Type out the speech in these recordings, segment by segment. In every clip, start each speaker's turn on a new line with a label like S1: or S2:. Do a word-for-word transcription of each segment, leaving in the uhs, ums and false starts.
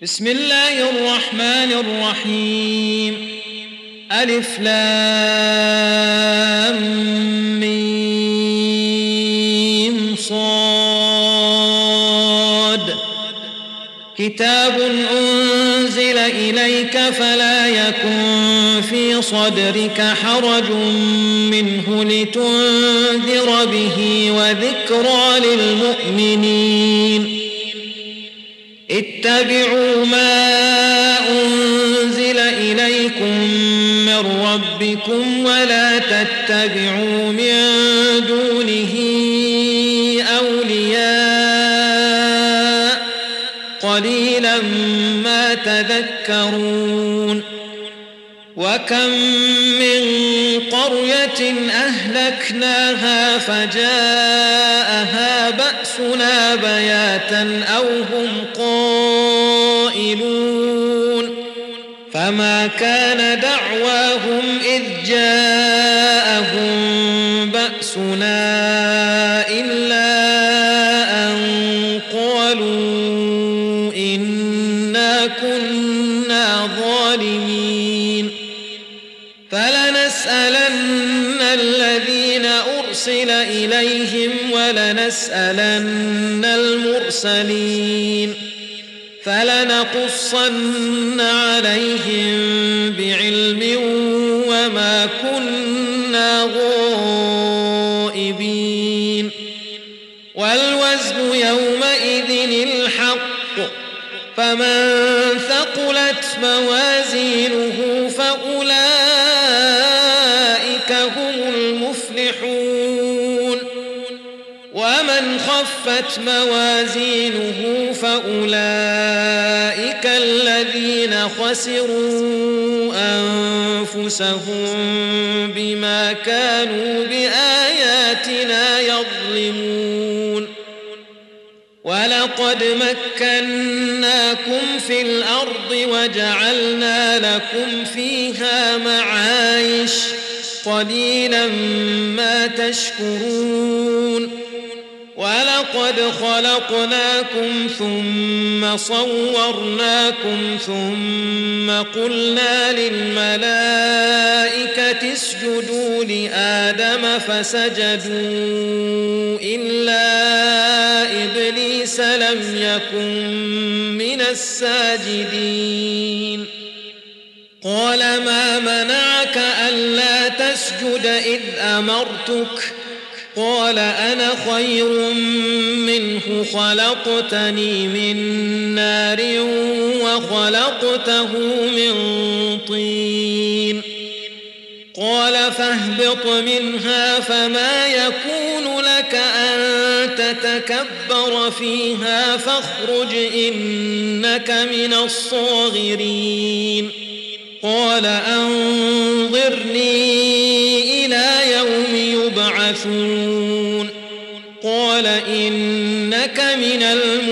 S1: بسم الله الرحمن الرحيم. ألف لام ميم صاد. كتاب أنزل إليك فلا يكن في صدرك حرج منه لتنذر به وذكرى للمؤمنين. اتبعوا ما أنزل إليكم من ربكم ولا تتبعوا من دونه أولياء قليلا ما تذكرون. وكم من قرية أهلكناها فجاءها بأسنا بياتا أو هم قائلون. فما كان دعواهم إذ جاءهم بأسنا إلا أن قالوا إنا كنا ظالمين. فلنسألن الذين أرسل إليهم ولنسألن المرسلين. فلنقصن عليهم بعلم وما كنا غائبين. والوزن يومئذ الحق. فمن ثقلت موازينه فأولئك هم المفلحون. ومن خفت موازينه فأولئك الذين خسروا أنفسهم بما كانوا بآياتنا يظلمون. ولقد مكناكم في الأرض وجعلنا لكم فيها معايش قليلا ما تشكرون. ولقد خلقناكم ثم صورناكم ثم قلنا للملائكة اسجدوا لآدم فسجدوا إلا إبليس لم يكن من الساجدين. قال ما منعك ألا تسجد إذ أمرتك؟ قال أنا خير منه خلقتني من نار وخلقته من طين. قال فاهبط منها فما يكون لك أن تتكبر فيها فاخرج إنك من الصاغرين. قال أنظرني إلى يوم يبعثون. قال إنك من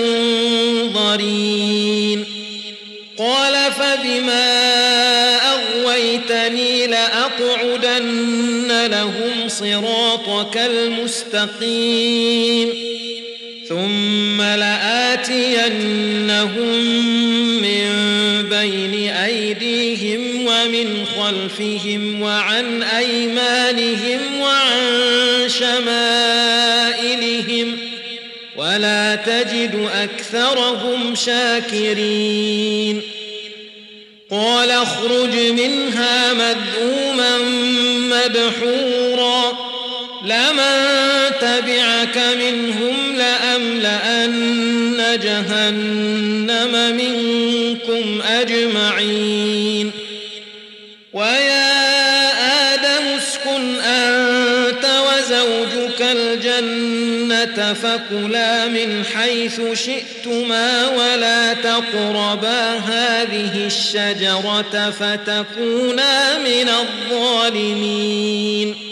S1: المنظرين. قال فبما أغويتني لأقعدن لهم صراطك المستقيم ثم لآتينهم من بين أيديهم ومن خلفهم وعن أيمانهم وعن شمائلهم ولا تجد أكثرهم شاكرين. قال اخرج منها مذءوما مدحورا لمن تبعك منهم لأملأن جهنم منكم أجمعين. ويا آدم اسكن أنت وزوجك الجنة فكلا من حيث شئتما ولا تقربا هذه الشجرة فتكونا من الظالمين.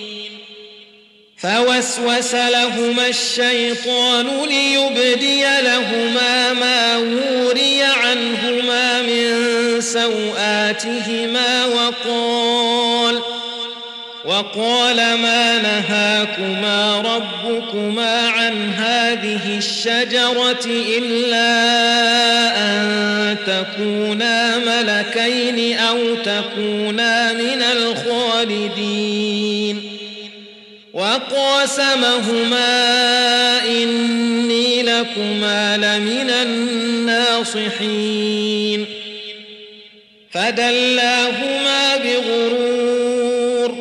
S1: فوسوس لهما الشيطان ليبدي لهما ما وري عنهما من سوآتهما وقال وقال ما نهاكما ربكما عن هذه الشجرة إلا أن تكونا ملكين أو تكونا من الخالدين وقاسمهما إني لكما لمن الناصحين فدلاهما بغرور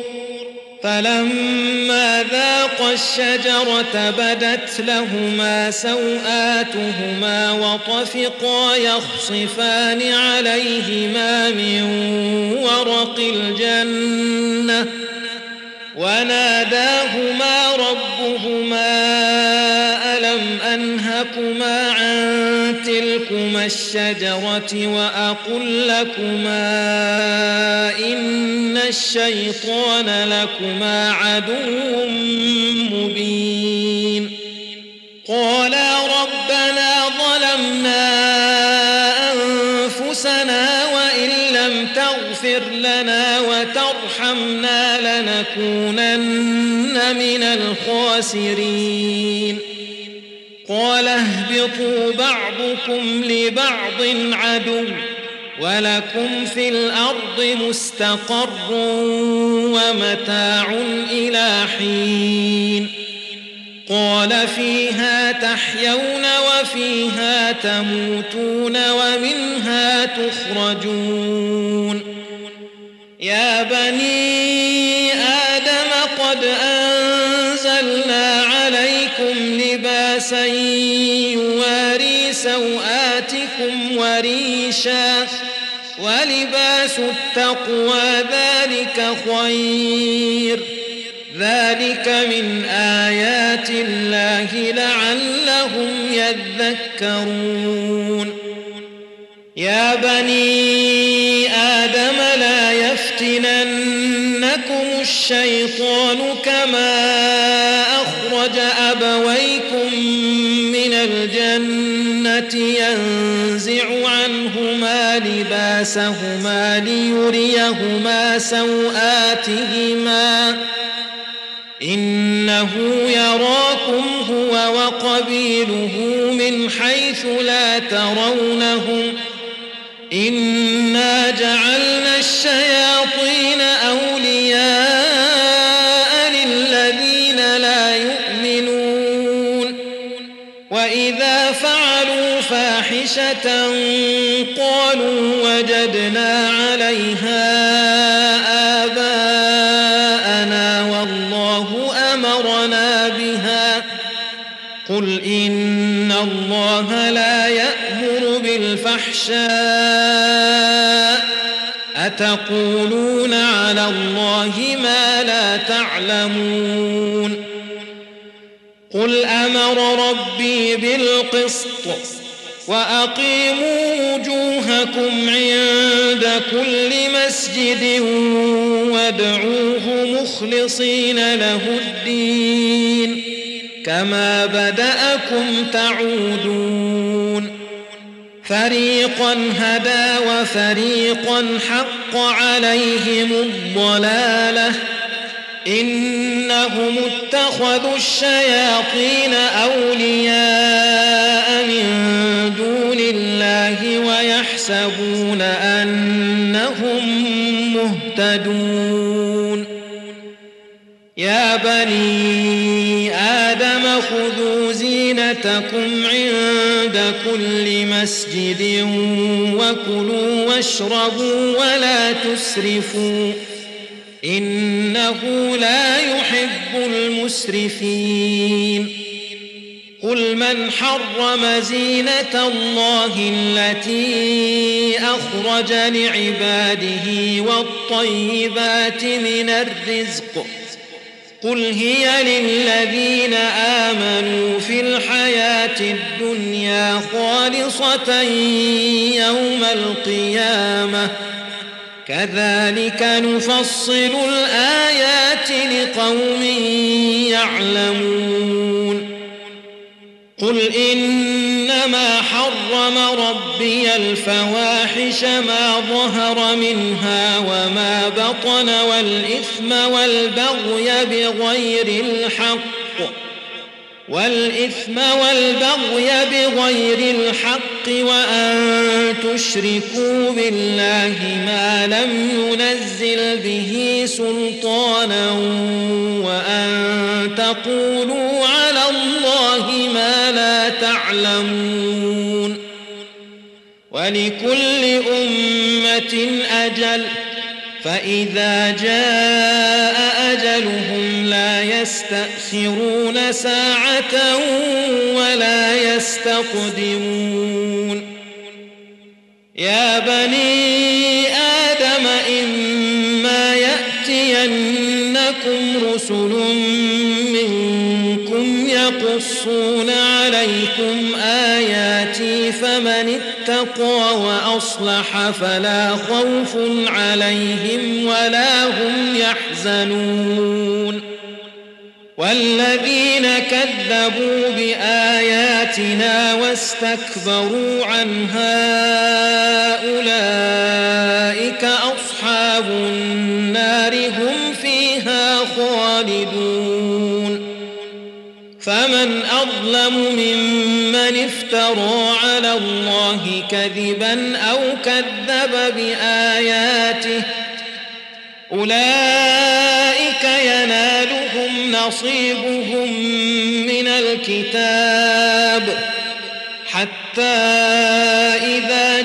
S1: فلما ذاقا الشجرة بدت لهما سوآتهما وطفقا يخصفان عليهما من ورق الجنة وناداهما ربهما ألم أنهكما عن تلكما الشجرة وأقل لكما إن الشيطان لكما عدو مبين قالا ربنا ظلمنا أنفسنا وإن لم تغفر لنا وترحمنا لنكونن من الخاسرين قال اهبطوا بعضكم لبعض عدو ولكم في الأرض مستقر ومتاع إلى حين قال فيها تحيون وفيها تموتون ومنها تخرجون يا بني آدم قد أنزلنا عليكم لباسا يواري سوآتكم وريشا ولباس التقوى ذلك خير ذلك من آيات الله لعلهم يذكرون يا بني آدم لا يفتننكم الشيطان كما أخرج أبويكم من الجنة ينزع عنهما لباسهما ليريهما سوآتهما إنه يراكم هو وقبيله من حيث لا ترونهم إنا جعلنا الشياطين أولياء للذين لا يؤمنون وإذا فعلوا فاحشة قالوا وجدنا عليها آباءنا والله أمرنا بها قل إن الله لا يأمر بالفحشاء أتقولون على الله ما لا تعلمون قل أمر ربي بالقسط وأقيموا وجوهكم عند كل مسجد وادعوه مخلصين له الدين كما بدأكم تعودون فريقا هدى وفريقا حق عليهم الضلالة إنهم اتخذوا الشياطين أولياء من دون الله ويحسبون أنهم مهتدون يا بني آدم خذوا زينتكم عند كل مسجد وكلوا واشربوا ولا تسرفوا إنه لا يحب المسرفين قل من حرم زينة الله التي أخرج لعباده والطيبات من الرزق قل هي للذين آمنوا في الحياة الدنيا خالصة يوم القيامة كذلك نفصل الآيات لقوم يعلمون قل إن إنما حرم ربي الفواحش ما ظهر منها وما بطن والإثم والبغي بغير الحق والإثم والبغي بغير الحق وأن تشركوا بالله ما لم ينزل به سلطانا وأن تقولوا على الله ما لا تعلمون ولكل أمة أجل فإذا جاء أجلهم لا يستأخرون ساعة ولا يستقدمون يا بني آدم إما يأتينكم رسل منكم يقصون عليكم آياتي فمن اتقى وأصلح فلا خوف عليهم ولا هم يحزنون والذين كذبوا بآياتنا واستكبروا عنها أولئك أصحاب النار هم فيها خالدون فمن أظلم ممن افترى على الله كذبا أو كذب بآياته أولئك ينالهم نصيبهم من الكتاب حتى إذا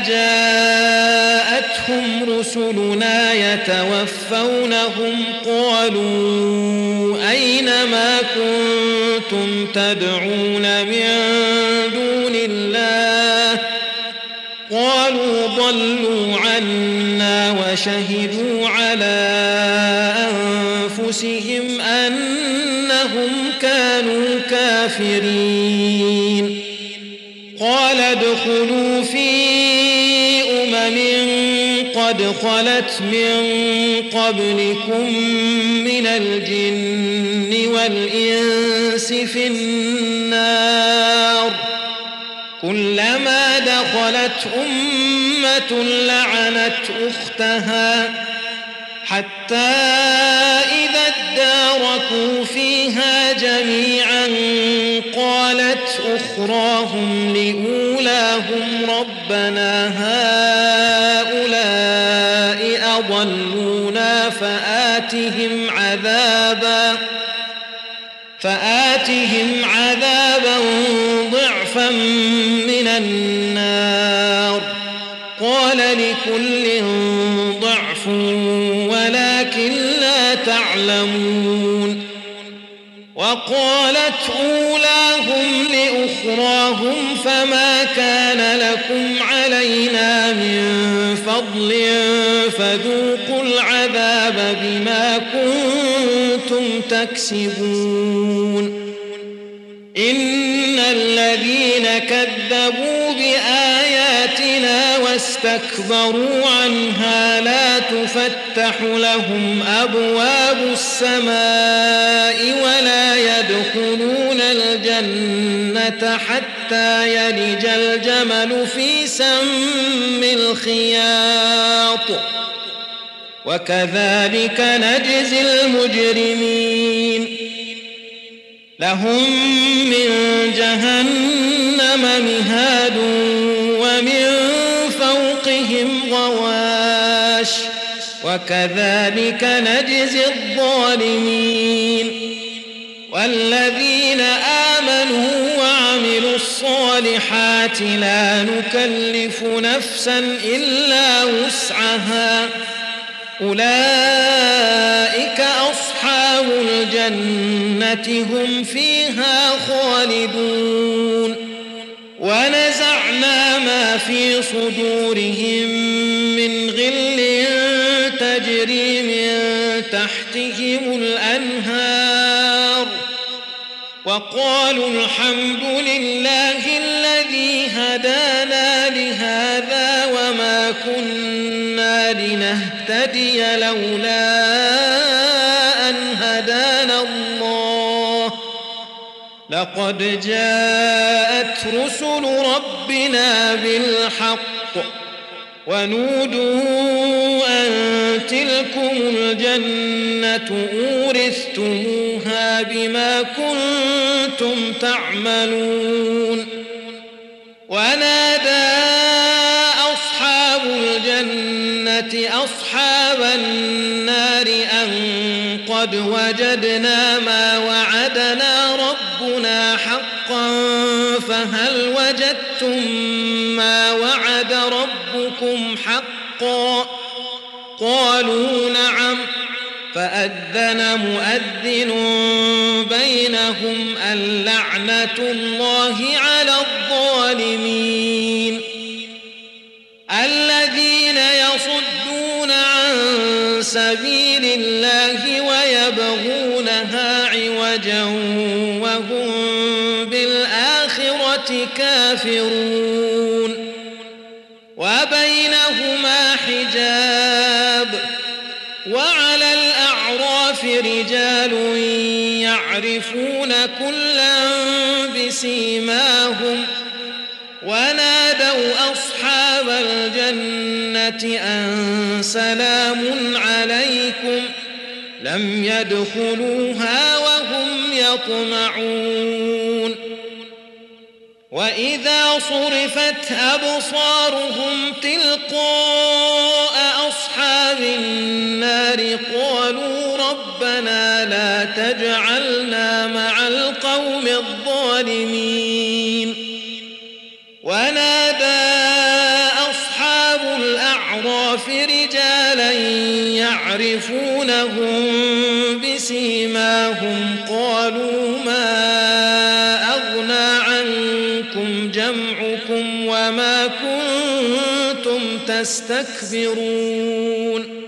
S1: جاءتهم رسلنا يتوفونهم قالوا أين ما كنتم تدعون من دون الله قالوا ضلوا عنا وشهدوا على أنفسهم أنهم كانوا كافرين قال ادخلوا في أمم قد خلت من قبلكم من الجن والإنس في النار كلما دخلت أمة لعنت أختها حتى إذا اداركوا فيها جميعا قالت أخراهم لأولاهم ربنا هؤلاء أضلونا فآتهم عذابا فآتهم عذابا ضعفا من النار قال لكل ضعف ولكن لا تعلمون وقالت أولاهم لأخراهم فما كان لكم علينا من فضل فذوقوا العذاب بما كنتم تكسبون إن الذين كذبوا بآياتنا واستكبروا عنها لا تفتح لهم أبواب السماء ولا يدخلون الجنة حتى يلج الجمل في سم الخياط وكذلك نجزي المجرمين لهم من جهنم مهاد ومن فوقهم غواش وكذلك نجزي الظالمين والذين آمنوا وعملوا الصالحات لا نكلف نفسا إلا وسعها أولئك أصحاب الجنة هم فيها خالدون ونزعنا ما في صدورهم من غل تجري من تحتهم الأنهار وقالوا الحمد لله الذي هدانا لهذا وما كنا لنهتدي لولا أن هدانا الله لقد جاءت رسل ربنا بالحق ونودوا أن تلكم الجنة أورثتموها بما كنتم تعملون ونادى أصحاب الجنة أصحاب النار أن قد وجدنا ما وعدنا ربنا حقا فهل وجدتم ما وعد ربكم حقا قالوا نعم فأذن مؤذن بينهم اللعنة الله على الظالمين الذين يصدون عن سبيل الله ويبغونها عوجا وهم بالآخرة كافرون وبينهما حجاب وعلى الأعراف رجال يعرفون كلا بسيماهم ونادوا أصحاب الجنة أن سلام عليكم لم يدخلوها وهم يطمعون وإذا صرفت أبصارهم تلقاء أصحاب النار قالوا ربنا لا تجعلنا مع القوم الظالمين ونادى أصحاب الأعراف رجالا يعرفونهم بسيماهم قالوا ما أغنى عنكم جمعكم وما كنتم تستكبرون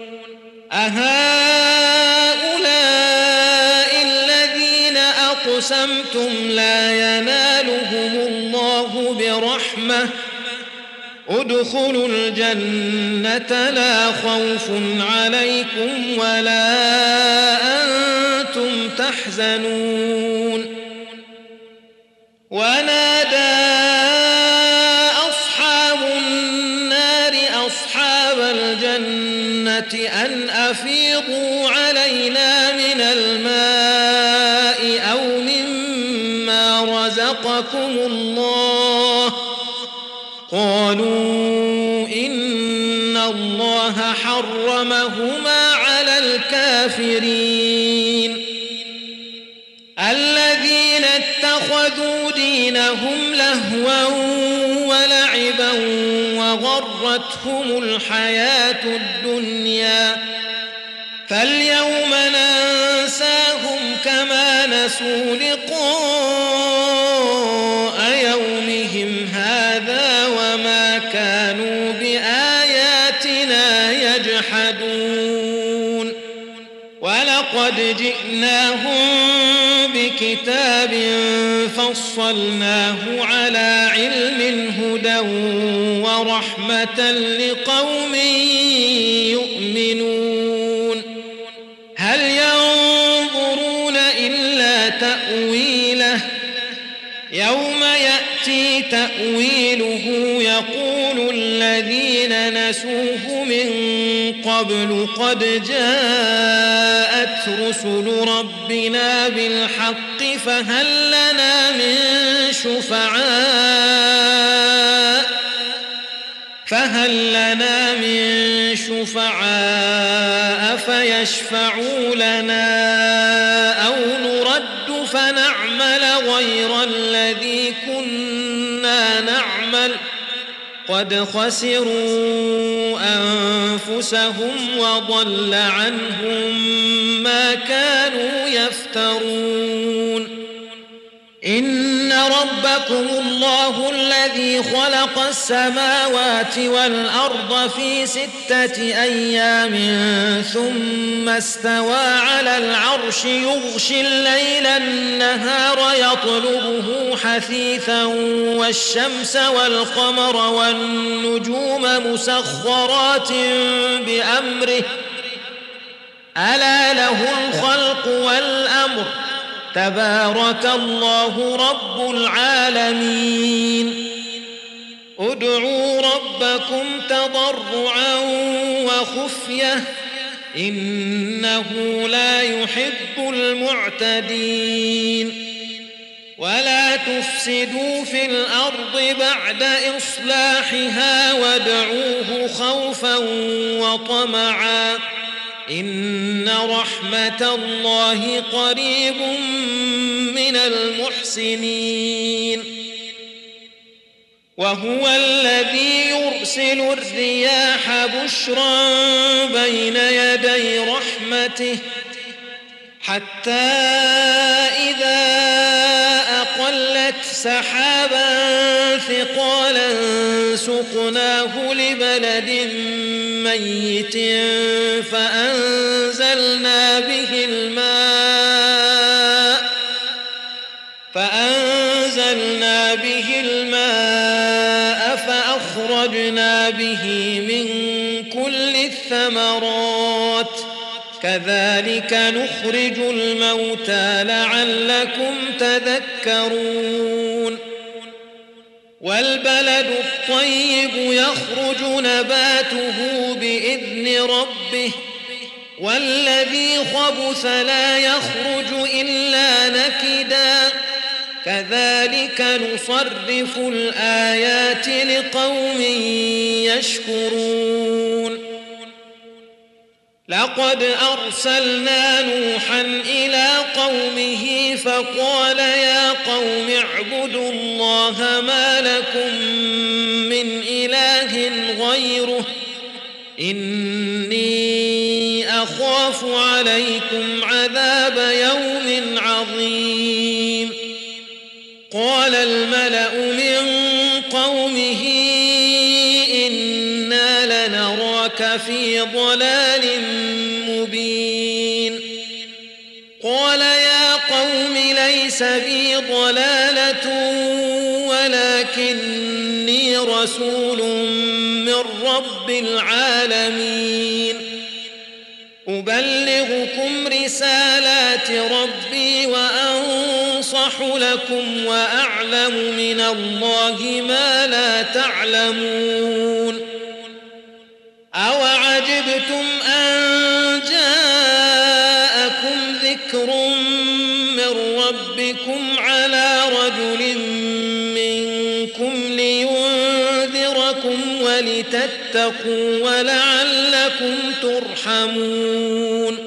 S1: أهؤلاء الذين أقسمتم لا ينالهم الله برحمة ادخلوا الجنة لا خوف عليكم ولا أنتم تحزنون ونادى أصحاب النار أصحاب الجنة أن أفيضوا علينا من الماء أو مما رزقكم الله قالوا إن الله حرمهما على الكافرين الذين اتخذوا دينهم لهوا ولعبا وغرتهم الحياة الدنيا فاليوم ننساهم كما نسوا لقاء يومهم هذا وما كانوا بآياتنا يجحدون ولقد جئناهم بكتاب فصلناه على علم هدى ورحمة لقوم يؤمنون هل ينظرون إلا تأويله يوم يأتي تأويله يقول الذين نسوه من قبل قد جاءت رسل ربنا بالحق فهل لنا من شفعاء فهل لنا من شفعاء فيشفعوا لنا أو نرد فنعمل غير الذي كنا نعمل قد خسروا أنفسهم وضل عنهم ما كانوا يفترون إن ربكم الله الذي خلق السماوات والأرض في ستة أيام ثم استوى على العرش يغشي الليل النهار يطلبه حثيثا والشمس والقمر والنجوم مسخرات بأمره ألا له الخلق والأمر تبارك الله رب العالمين ادعوا ربكم تضرعا وخفية إنه لا يحب المعتدين ولا تفسدوا في الأرض بعد إصلاحها وادعوه خوفا وطمعا إن رحمة الله قريب من المحسنين وهو الذي يرسل الرياح بشرا بين يدي رحمته حتى إذا أقلت سحابا ثقالا سقناه لبلد ميت فأنزلنا به الماء فأنزلنا به الماء فأخرجنا به من كل الثمرات كذلك نخرج الموتى لعلكم تذكرون والبلد الطيب يخرج نباته بإذن ربه والذي خبث لا يخرج إلا نكدا كذلك نصرف الآيات لقوم يشكرون لقد أرسلنا نوحا إلى قومه فقال يا قوم اعبدوا الله ما لكم من إله غيره إني أخاف عليكم عذاب يوم عظيم قال الملأ من قومه إنا لنراك في ضلال مبين قال يا قوم ليس بي ضلالة ولكني رسول من رب العالمين أبلغكم رسالات ربي وأنصح لكم وأعلم من الله ما لا تعلمون أوعجبتم أن جاءكم ذكر من ربكم على رجل منكم لينذركم ولتتقوا ولعلكم ترحمون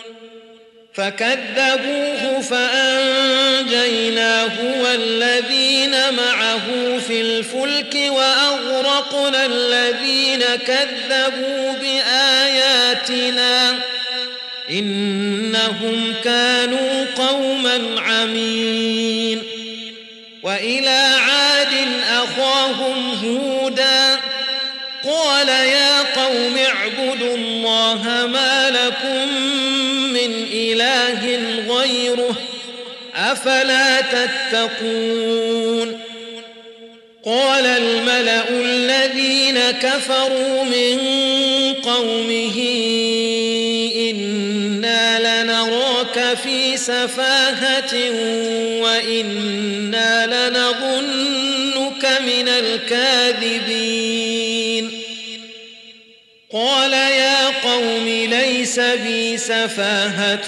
S1: فكذبوه فأنجيناه والذين معه في الفلك وأغرقنا الذين كذبوا بآياتنا إنهم كانوا قوما عمين وإلى عاد أخاهم هودا قال يا قوم اعبدوا الله ما لكم من إله غيره أفلا تتقون قال الملأ الذين كفروا من قومه إنا لنراك في سفاهة وإنا لنظنك من الكاذبين قال يا قوم ليس بي سفاهة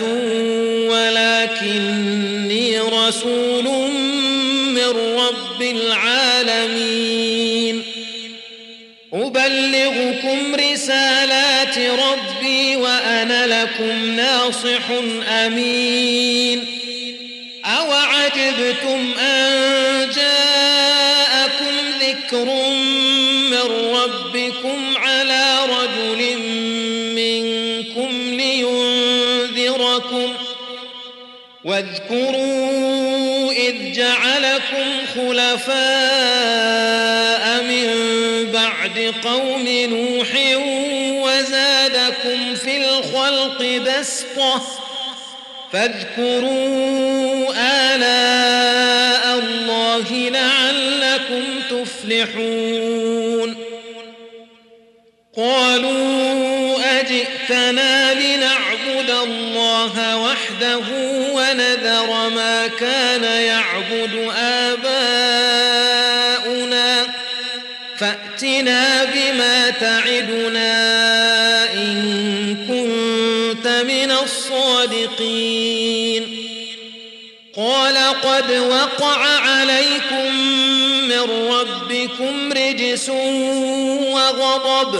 S1: ولكني رسول من رب العالمين أبلغكم رسالات ربي وأنا لكم ناصح أمين أوعجبتم أن جاءكم ذكر من ربكم على رجل منكم لينذركم واذكروا إذ جعلكم خلفاء من بعد قوم نوح وزادكم في الخلق بسطة فاذكروا آلاء الله لعلكم تفلحون قالوا أجئتنا لنعبد الله وحده ونذر ما كان يعبد آباؤنا فأتنا بما تعدنا إن كنت من الصادقين قال قد وقع عليكم من ربكم رجس وغضب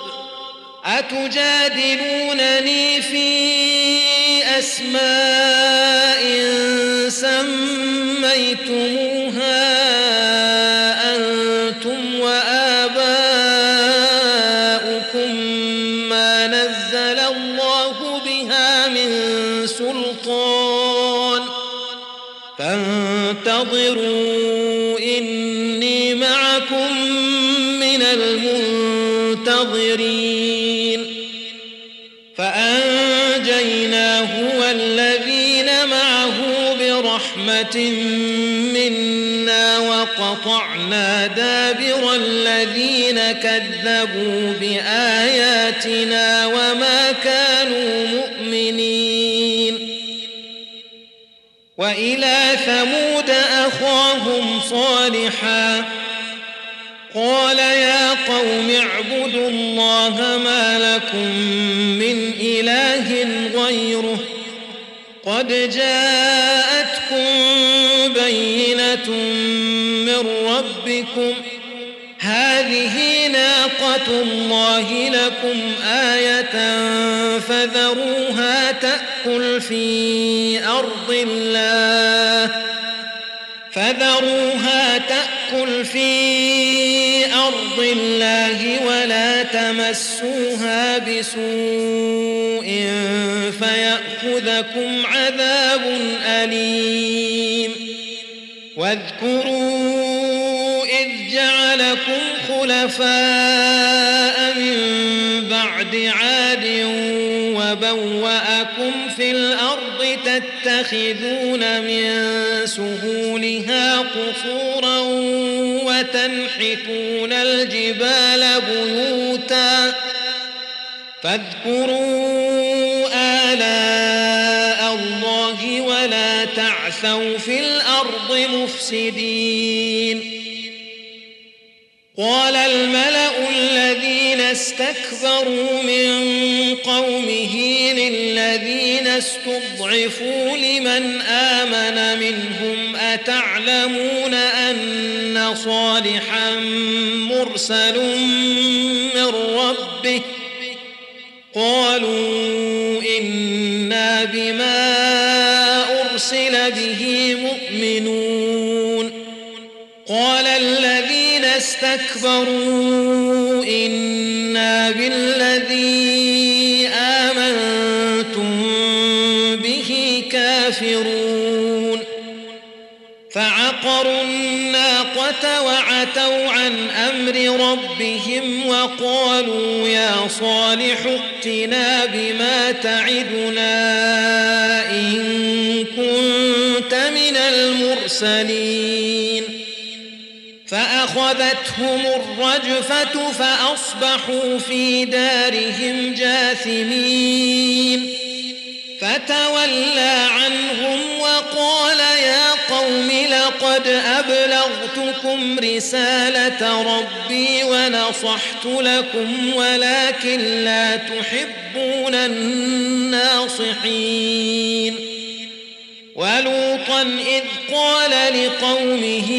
S1: أتجادلونني في أسماء سميتموها أنتم وآباؤكم ما نزل الله بها من سلطان فانتظروا إني معكم من المنتظرين فأنجيناه والذين معه برحمة منا وقطعنا دابر الذين كذبوا بآياتنا وما كانوا مؤمنين وإلى ثمود أخاهم صالحا قال يا قوم اعبدوا الله ما لكم من إله غيره قد جاءتكم بينة من ربكم هذه ناقة الله لكم آية فذروها تأكل في أرض الله فذروها تأكل في أرض الله ولا تمسوها بسوء فيأخذكم عذاب أليم واذكروا إذ جعلكم خلفاء من بعد عاد وبوأكم في الأرض تتخذون من سهولها قصورا وتنحتون الجبال بيوتا فاذكروا آلاء الله ولا تعثوا في الأرض مفسدين قال الملأ الذين استكبروا من قومه للذين استضعفوا لمن آمن منهم أتعلمون أن صالحا مرسل من ربه قالوا إنا بما أرسل به مؤمنون قال الذين استكبروا إنا بالذي آمنتم به كافرون فعقروا الناقة وعتوا عن أمر ربهم وقالوا يا صالح ائتنا بما تعدنا إن كنت من المرسلين فأخذتهم الرجفة فأصبحوا في دارهم جاثمين فتولى عنهم وقال يا قوم لقد أبلغتكم رسالة ربي ونصحت لكم ولكن لا تحبون الناصحين ولوطا إذ قال لقومه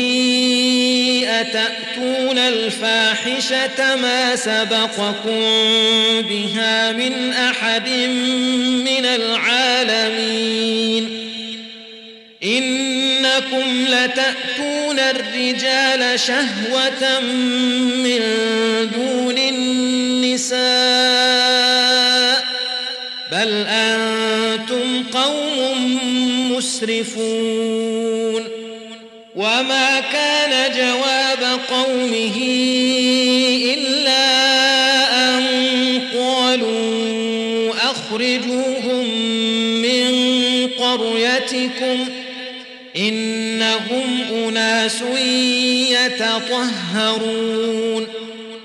S1: أتأتون الفاحشة ما سبقكم بها من أحد من العالمين إنكم لتأتون الرجال شهوة من دون النساء بل أنتم قوم مسرفون وما كان جواب قومه إلا أن قالوا أخرجوهم من قريتكم إنهم أناس يتطهرون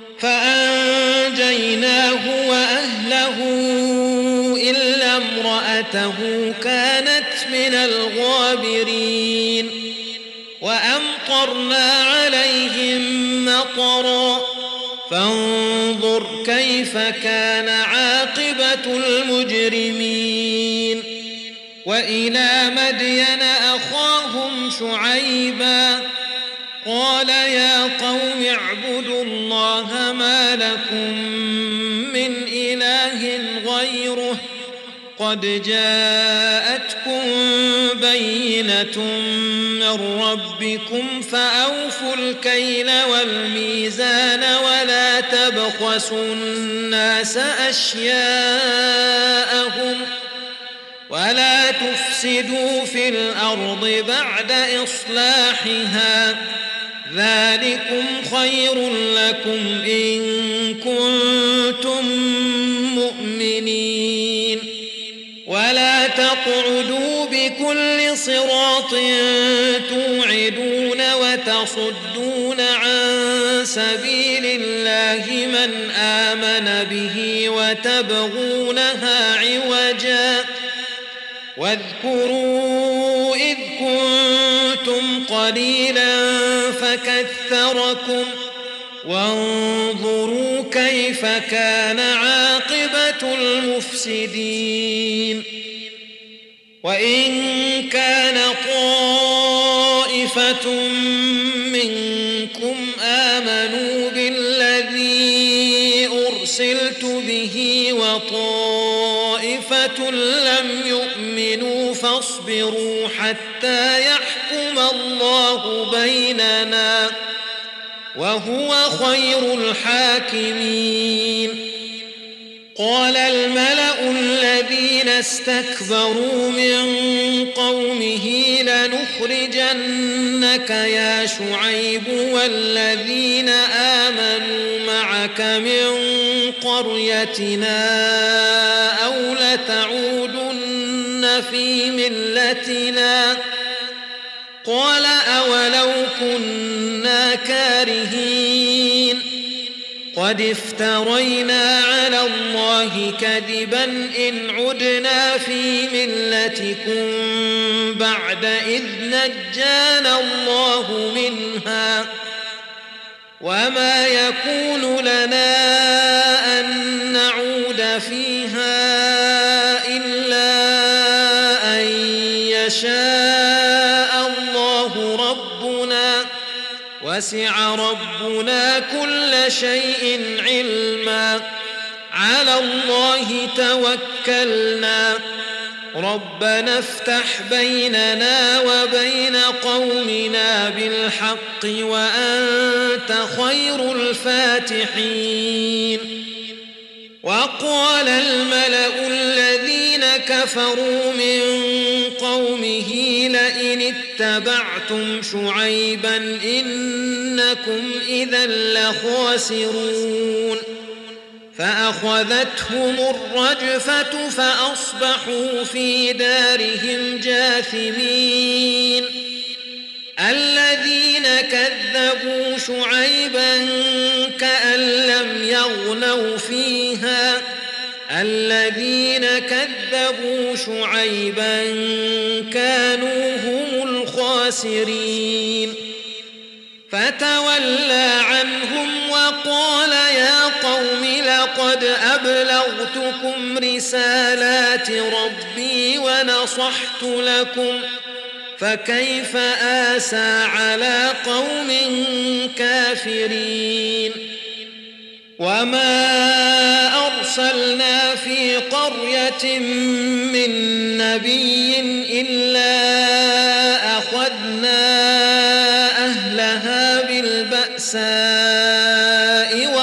S1: فأنجيناه وأهله إلا امرأته وامرأته كانت من الغابرين وأمطرنا عليهم مطرا فانظر كيف كان عاقبة المجرمين وإلى مدين أخاهم شعيبا قال يا قوم اعبدوا الله ما لكم من إله غيره قد جاءتكم بينة من ربكم فأوفوا الكيل والميزان ولا تبخسوا الناس أشياءهم ولا تفسدوا في الأرض بعد إصلاحها ذلكم خير لكم إن كنتم مؤمنين ولا تقعدوا بكل صراط توعدون وتصدون عن سبيل الله من آمن به وتبغونها عوجا واذكروا إذ كنتم قليلا فكثركم وانظروا كيف كان عاقبة المفسدين وإن كان طائفة منكم آمنوا بالذي أرسلت به وطائفة لم يؤمنوا فاصبروا حتى يحكم الله بيننا وهو خير الحاكمين قال الملأ الذين استكبروا من قومه لنخرجنك يا شعيب والذين آمنوا معك من قريتنا أو لتعودن في ملتنا قال أولو كنا كارهين قد افترينا على الله كذبا إن عدنا في ملتكم بعد إذ نجانا الله منها وما يكون لنا أن نعود فيها إلا أن يشاء الله ربنا وسع ربنا كل شيء علما على الله توكلنا ربنا افتح بيننا وبين قومنا بالحق وأنت خير الفاتحين وقال الملأ الذين كفروا من قومه لئن اتبعتم شعيبا إنكم إذا لخاسرون فأخذتهم الرجفة فأصبحوا في دارهم جاثمين الذين كذبوا شعيبا كأن لم يغنوا فيها الذين كذبوا شعيبا كانوا هم الخاسرين فتولى عنهم وقال يا قوم لقد أبلغتكم رسالات ربي ونصحت لكم فكيف آسى على قوم كافرين وما أرسلنا في قرية من نبي إلا أخذنا أهلها بالبأساء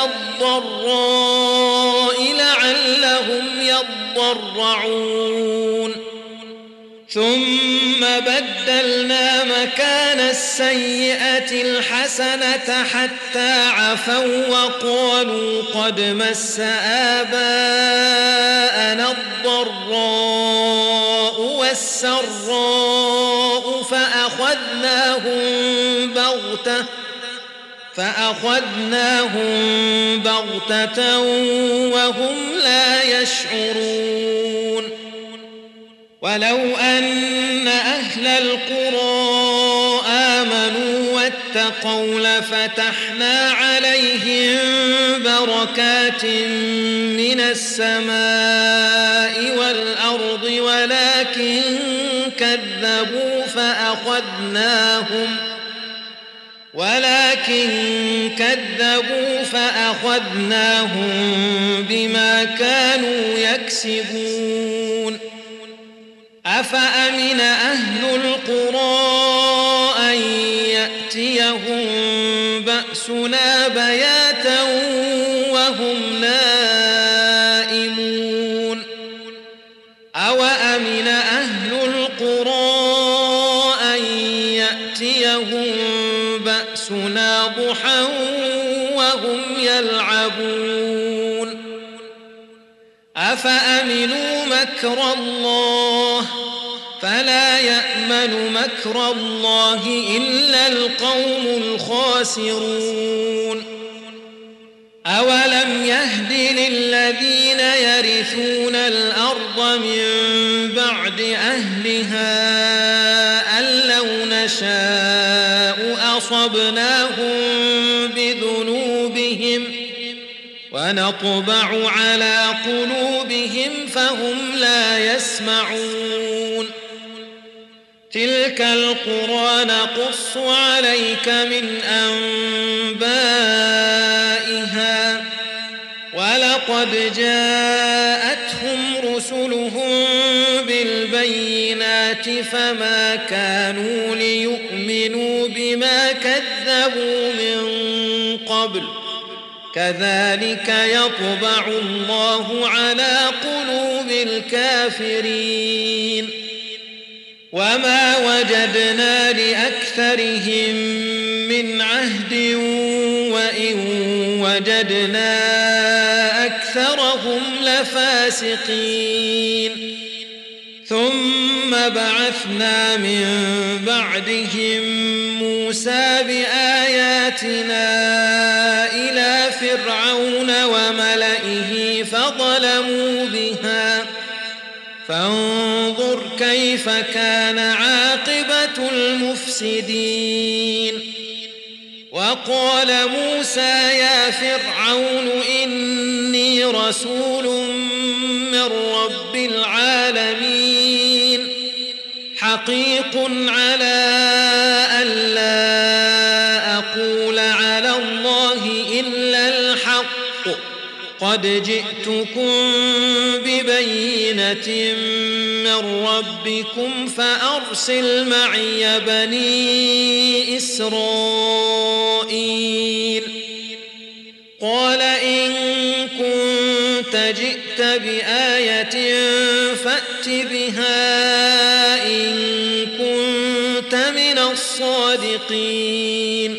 S1: والضراء لعلهم يضرعون ثم بدلنا مكان السيئة الحسنة حتى عفوا وقالوا قد مس آباءنا الضراء والسراء فأخذناهم بغتة فأخذناهم بغتة وهم لا يشعرون ولو أن أهل القرى آمنوا واتقوا لفتحنا عليهم بركات من السماء والأرض ولكن كذبوا فأخذناهم ولكن كذبوا فأخذناهم بما كانوا يكسبون أفأمن أهل القرى أن يأتيهم بأسنا بياتا وهم نائمون أوأمن أهل القرى أن يأتيهم بأسنا ضحى وهم يلعبون أفأمنوا مكر الله فلا يأمن مكر الله إلا القوم الخاسرون أولم يهد للذين يرثون الأرض من بعد أهلها أن لو نشاء أصبناهم بذنوبهم ونطبع على قلوبهم فهم لا يسمعون تلك القرى نقص عليك من أنبائها ولقد جاءتهم رسلهم بالبينات فما كانوا ليؤمنوا بما كذبوا من قبل كذلك يطبع الله على قلوب الكافرين وما وجدنا لأكثرهم من عهد وإن وجدنا أكثرهم لفاسقين ثم بعثنا من بعدهم موسى بآياتنا إلى فرعون وملئه فظلموا بها فانظر كيف كان عاقبة المفسدين وقال موسى يا فرعون إني رسول من رب العالمين حقيق على ألا أقول على الله إلا الحق قد جئتكم ببينة من ربكم فأرسل معي بني إسرائيل قال إن كنت جئت بآية فأت بها إن كنت من الصادقين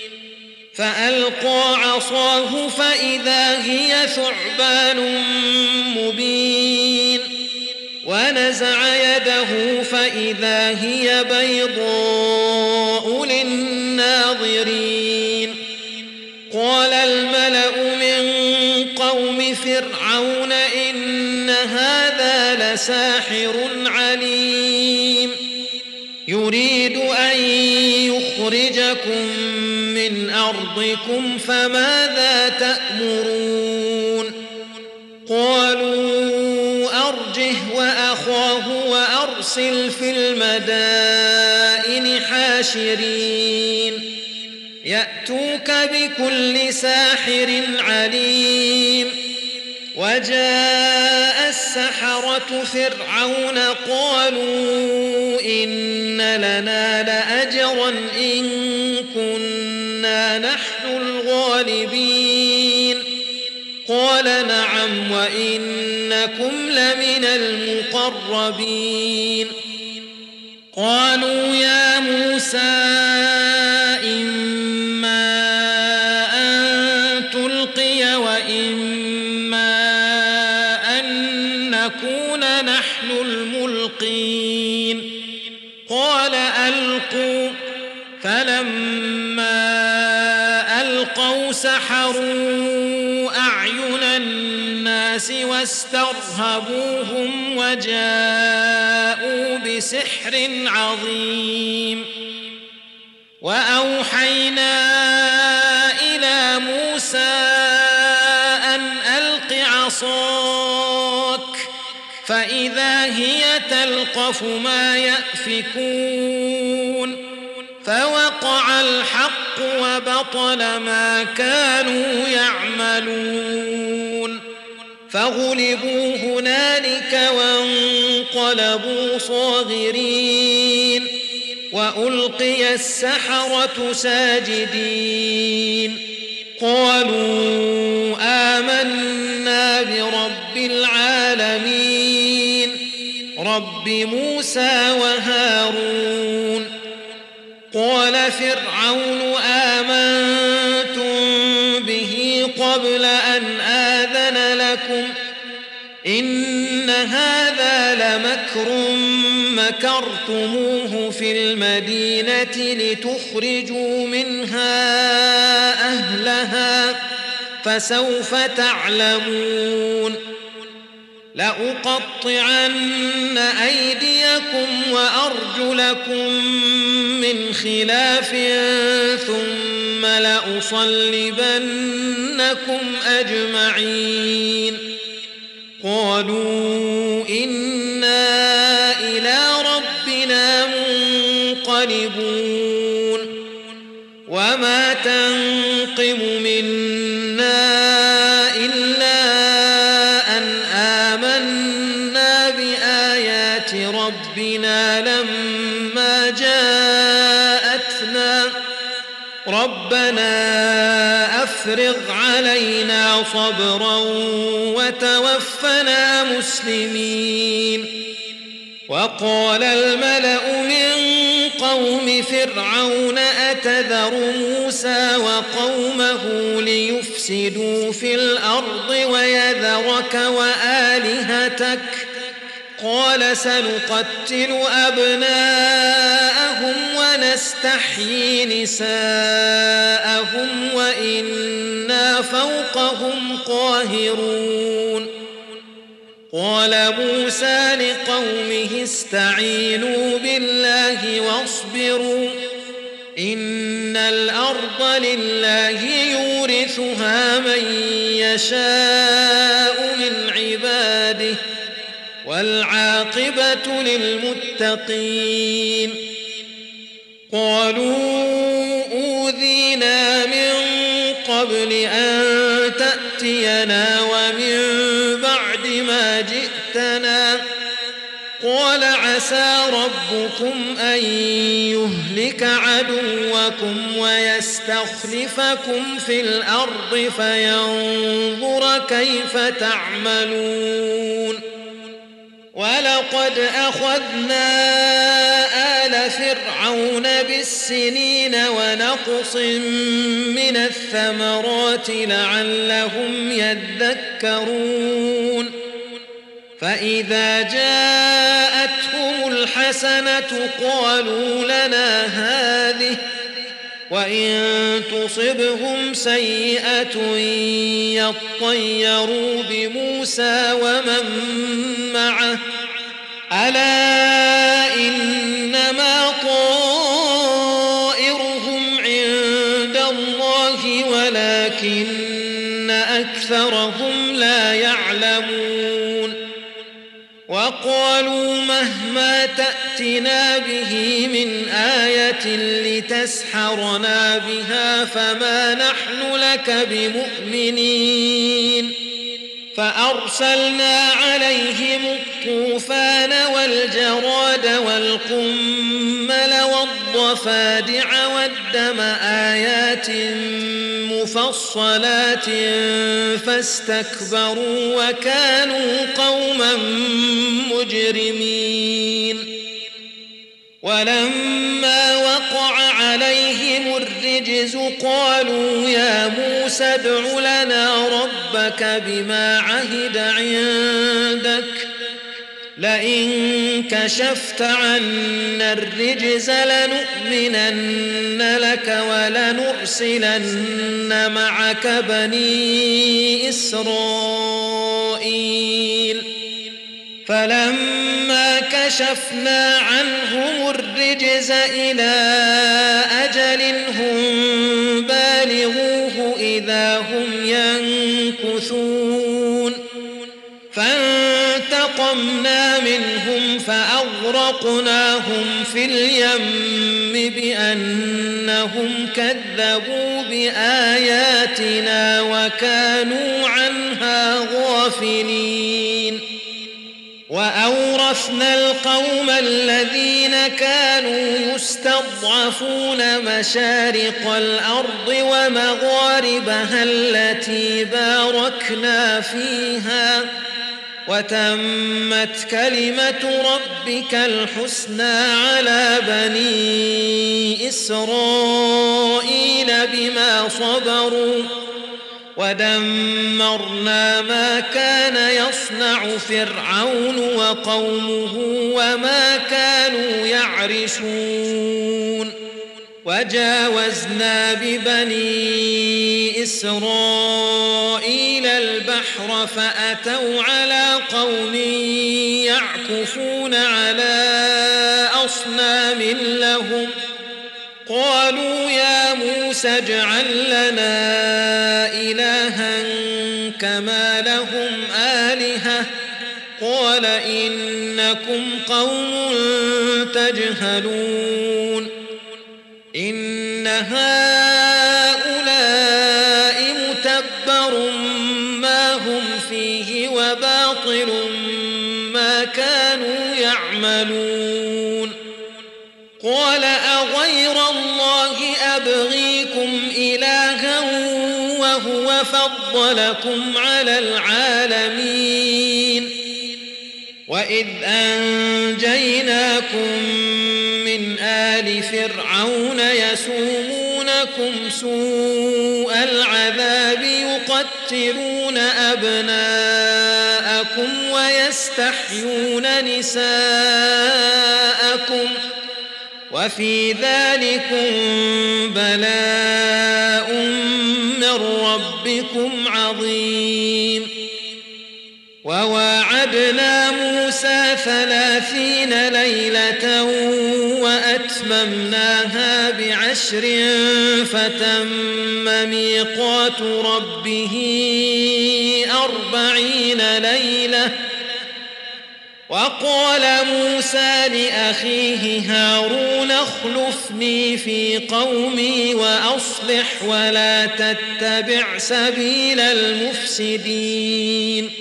S1: فألقى عصاه فإذا هي ثعبان مبين ونزع يده فإذا هي بيضاء للناظرين قال الملأ من قوم فرعون إن هذا لساحر عليم يريد أن يخرجكم من أرضكم فماذا تأمرون قالوا أرجه وأخاه وأرسل في المدائن حاشرين يأتوك بكل ساحر عليم وجاء السحرة فرعون قالوا إن لنا لأجرا إن كنا نحن الغالبين قال نعم وإنكم لمن المقربين قالوا يا موسى إما أن تلقي وإما أن نكون نحن الملقين قال ألقوا فلما ألقوا سحروا أعين الناس الناس واسترهبوهم وجاءوا بسحر عظيم وأوحينا إلى موسى أن ألق عصاك فإذا هي تلقف ما يأفكون فوقع الحق وبطل ما كانوا يعملون فغلبوا هنالك وانقلبوا صاغرين وألقي السحرة ساجدين قالوا آمنا برب العالمين رب موسى وهارون قال فرعون آمنتم به قبل أن آذن لكم إن هذا لمكر مكرتموه في المدينة لتخرجوا منها أهلها فسوف تعلمون لأقطعن أيديكم وأرجلكم من خلاف ثم لأصلبنكم أجمعين قالوا إنا إلى ربنا منقلبون وما تنقم منا إلا أن آمنا بآيات ربنا لما جاءتنا ربنا أفرغ علينا صبرا وتوفنا مسلمين وقال الملأ من قوم فرعون أتذر موسى وقومه ليفسدوا في الأرض ويذرك وآلهتك قال سنقتل أبناءهم ونستحيي نساءهم وإنا فوقهم قاهرون قال موسى لقومه استعينوا بالله واصبروا إن الأرض لله يورثها من يشاء من عباده والعاقبة للمتقين قالوا أوذينا من قبل أن تأتينا ومن بعد ما جئتنا قال عسى ربكم أن يهلك عدوكم ويستخلفكم في الأرض فينظر كيف تعملون ولقد أخذنا آل فرعون بالسنين ونقص من الثمرات لعلهم يذكرون فإذا جاءتهم الحسنة قالوا لنا هذه وإن تصبهم سيئة يطيروا بموسى ومن معه ألا إنما طائرهم عند الله ولكن أكثرهم لا يعلمون وقالوا مهما تأتنا به من آية لتسحرنا بها فما نحن لك بمؤمنين فأرسلنا عليهم الطوفان والجراد والقمل والضفادع والدم آيات مفصلات فاستكبروا وكانوا قوما مجرمين ولما وقع عليهم الرجز قالوا يا موسى ادع لنا ربك بما عهد عندك لئن كشفت عنا الرجز لنؤمنن لك ولنرسلن معك بني إسرائيل فلما كشفنا عنهم الرجز إلى أجل هم بالغوه إذا هم ينكثون فانتقمنا منهم فأغرقناهم في اليم بأنهم كذبوا بآياتنا وكانوا عنها غافلين وأورثنا القوم الذين كانوا يستضعفون مشارق الأرض ومغاربها التي باركنا فيها وتمت كلمة ربك الحسنى على بني إسرائيل بما صبروا ودمرنا ما كان يصنع فرعون وقومه وما كانوا يعرشون وجاوزنا ببني إسرائيل البحر فأتوا على قوم يعكفون على أصنام لهم قالوا يا موسى اجعل لنا إلها كما لهم آلهة قال إنكم قوم تجهلون إن هؤلاء متبر ما هم فيه وباطل ما كانوا يعملون قال أغير الله أبغيكم إلها وهو فضلكم على العالمين وإذ أنجيناكم من آل فرعون يسومونكم سوء العذاب يقتلون أبناءكم ويستحيون نساءكم وفي ذلكم بلاء من ربكم عظيم وواعدنا موسى ثلاثين ليلة وأتممناها بعشر فتم ميقات ربه أربعين ليلة وقال موسى لأخيه هارون اخلفني في قومي وأصلح ولا تتبع سبيل المفسدين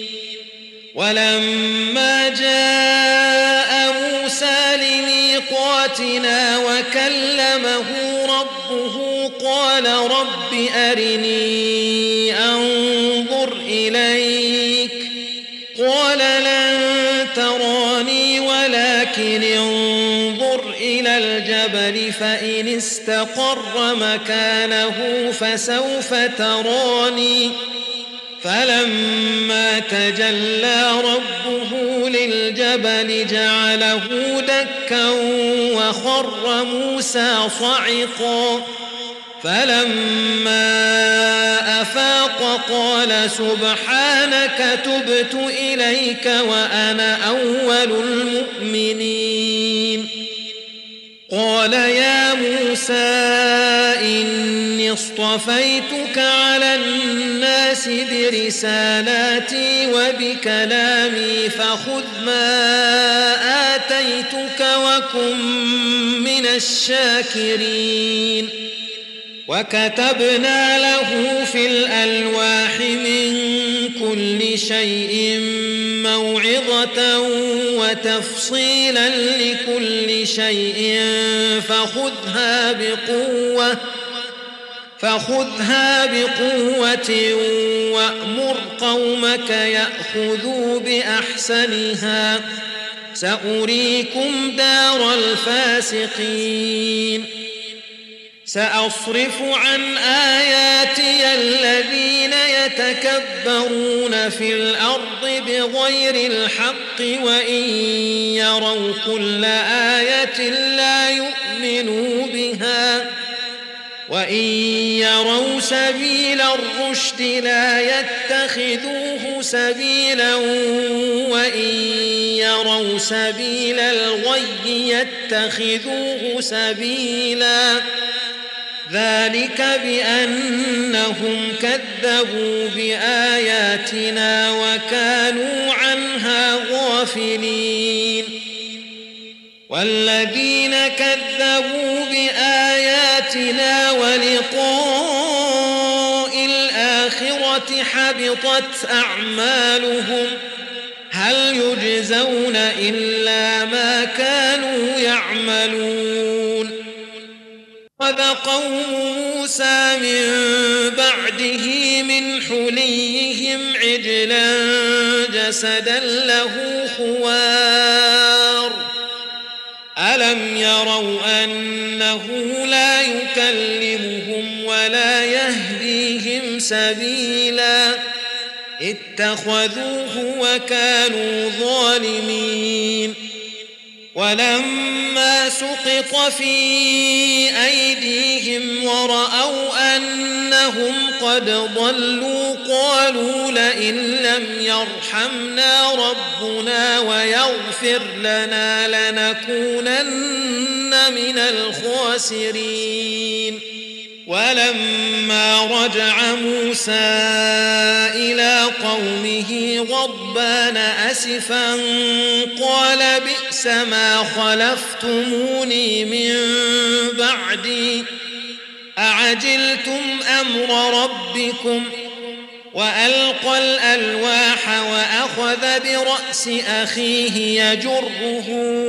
S1: ولما جاء موسى لميقاتنا وكلمه ربه قال رب أرني أنظر إليك قال لن تراني ولكن انظر إلى الجبل فإن استقر مكانه فسوف تراني فلما تجلى ربه للجبل جعله دكا وخر موسى صعقا فلما أفاق قال سبحانك تبت إليك وأنا أول المؤمنين قال يا موسى إني اصطفيتك على الناس برسالاتي وبكلامي فخذ ما آتيتك وكن من الشاكرين وكتبنا له في الألواح من كل شيء موعظة وتفصيلا لكل شيء فخذها بقوة فخذها بقوة وأمر قومك يأخذوا بأحسنها سأريكم دار الفاسقين سأصرف عن آياتي الذين يتكبرون في الأرض بغير الحق وإن يروا كل آية لا يؤمنوا بها وإن يروا سبيل الرشد لا يتخذوه سبيلا وإن يروا سبيل الغي يتخذوه سبيلا ذلك بأنهم كذبوا بآياتنا وكانوا عنها غافلين والذين كذبوا بآياتنا ولقاء الآخرة حبطت أعمالهم هل يجزون إلا ما كانوا يعملون وذا قوم موسى من بعده من حليهم عجلا جسدا له خوار ألم يروا أنه لا يكلمهم ولا يهديهم سبيلا اتخذوه وكانوا ظالمين ولما سقط في أيديهم ورأوا أنهم قد ضلوا قالوا لئن لم يرحمنا ربنا ويغفر لنا لنكونن من الخاسرين ولما رجع موسى إلى قومه غضبان أسفا قال بئس ما خلفتموني من بعدي أعجلتم أمر ربكم وألقى الألواح وأخذ برأس أخيه يجره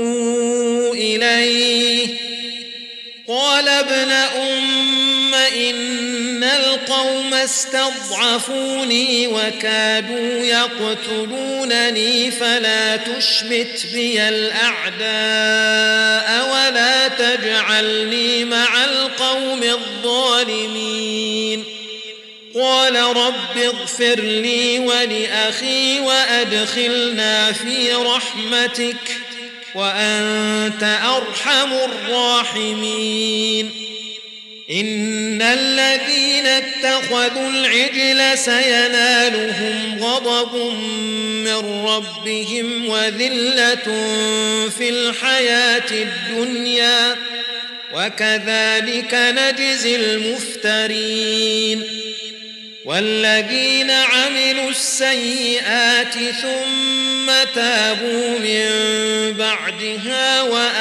S1: إليه قال ابن أم إن القوم استضعفوني وكادوا يقتلونني فلا تشمت بي الأعداء ولا تجعلني مع القوم الظالمين قال رب اغفر لي ولأخي وأدخلنا في رحمتك وأنت أرحم الراحمين إن الذين اتخذوا العجل سينالهم غضب من ربهم وذلة في الحياة الدنيا وكذلك نجزي المفترين والذين عملوا السيئات ثم تابوا من بعدها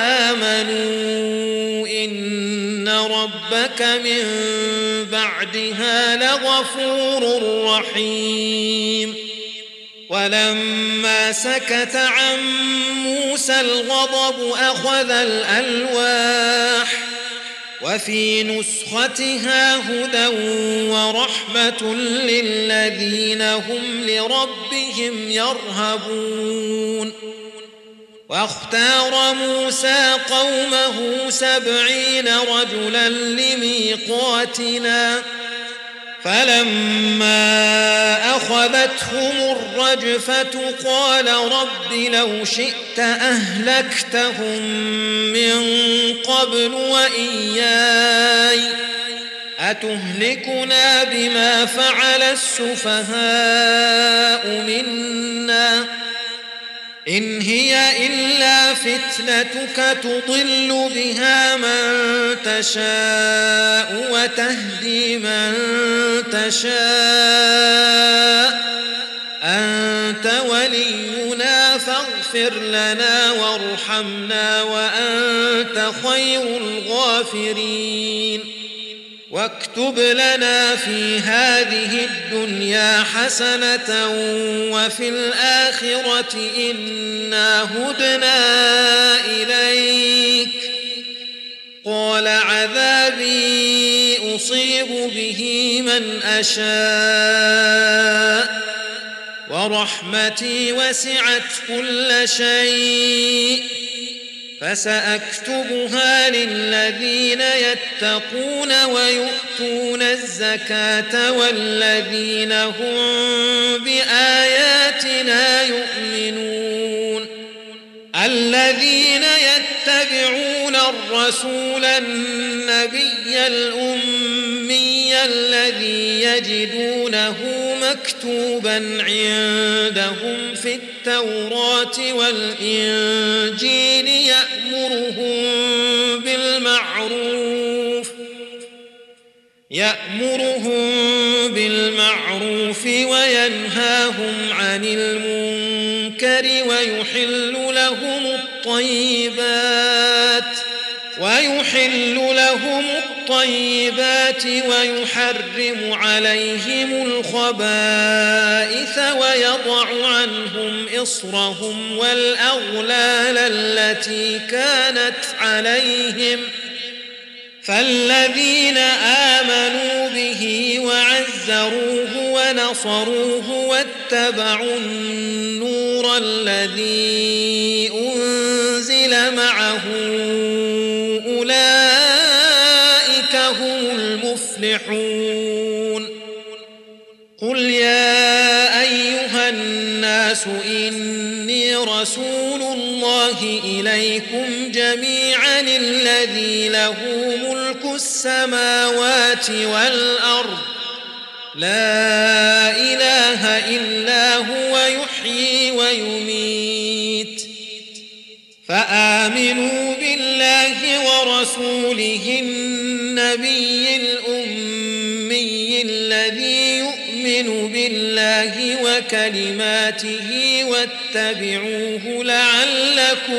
S1: وآمنوا إن ربك من بعدها لغفور رحيم ولما سكت عن موسى الغضب أخذ الألواح وفي نسختها هدى ورحمة للذين هم لربهم يرهبون واختار موسى قومه سبعين رجلا لميقاتنا فلما أخذتهم الرجفة قال رب لو شئت أهلكتهم من قبل وإياي أتهلكنا بما فعل السفهاء منا إن هي إلا فتنتك تضل بها من تشاء وتهدي من تشاء أنت ولينا فاغفر لنا وارحمنا وأنت خير الغافرين واكتب لنا في هذه الدنيا حسنة وفي الآخرة إنا هدنا إليك قال عذابي أصيب به من أشاء ورحمتي وسعت كل شيء فسأكتبها للذين يتقون ويؤتون الزكاة والذين هم بآياتنا يؤمنون الذين يتبعون الرسول النبي الأمي الذي يجدونه مكتوبا عندهم في التوراة والإنجيل يأمرهم بالمعروف يأمرهم بالمعروف وينهاهم عن المنكر ويحل لهم الطيبات ويحل لهم الطيبات ويحرم عليهم الخبائث ويضع عنهم إصرهم والأغلال التي كانت عليهم فالذين آمنوا به وعزروه ونصروه واتبعوا النور الذي أنزل معه أولئك هم المفلحون قل يا أيها الناس إني رسول الله إليكم جميعا الذي له ملك السماوات والأرض لا إله إلا هو يحيي ويميت فآمنوا بالله ورسوله النبي الأمي الذي يؤمن بالله وكلماته واتبعوه لعلكم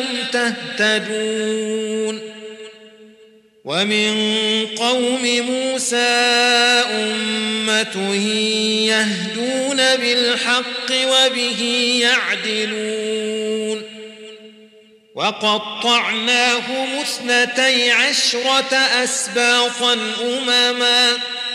S1: تهتدون ومن قوم موسى أمة يهدون بالحق وبه يعدلون وقطعناهم اثنتي عشرة أسباطا أمما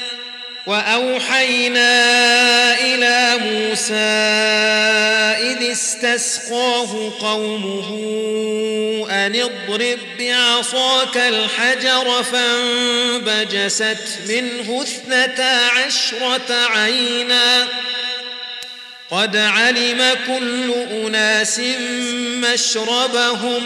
S1: وأوحينا إلى موسى إذ استسقاه قومه أن اضرب بعصاك الحجر فانبجست منه اثنتا عشرة عينا قد علم كل أناس مشربهم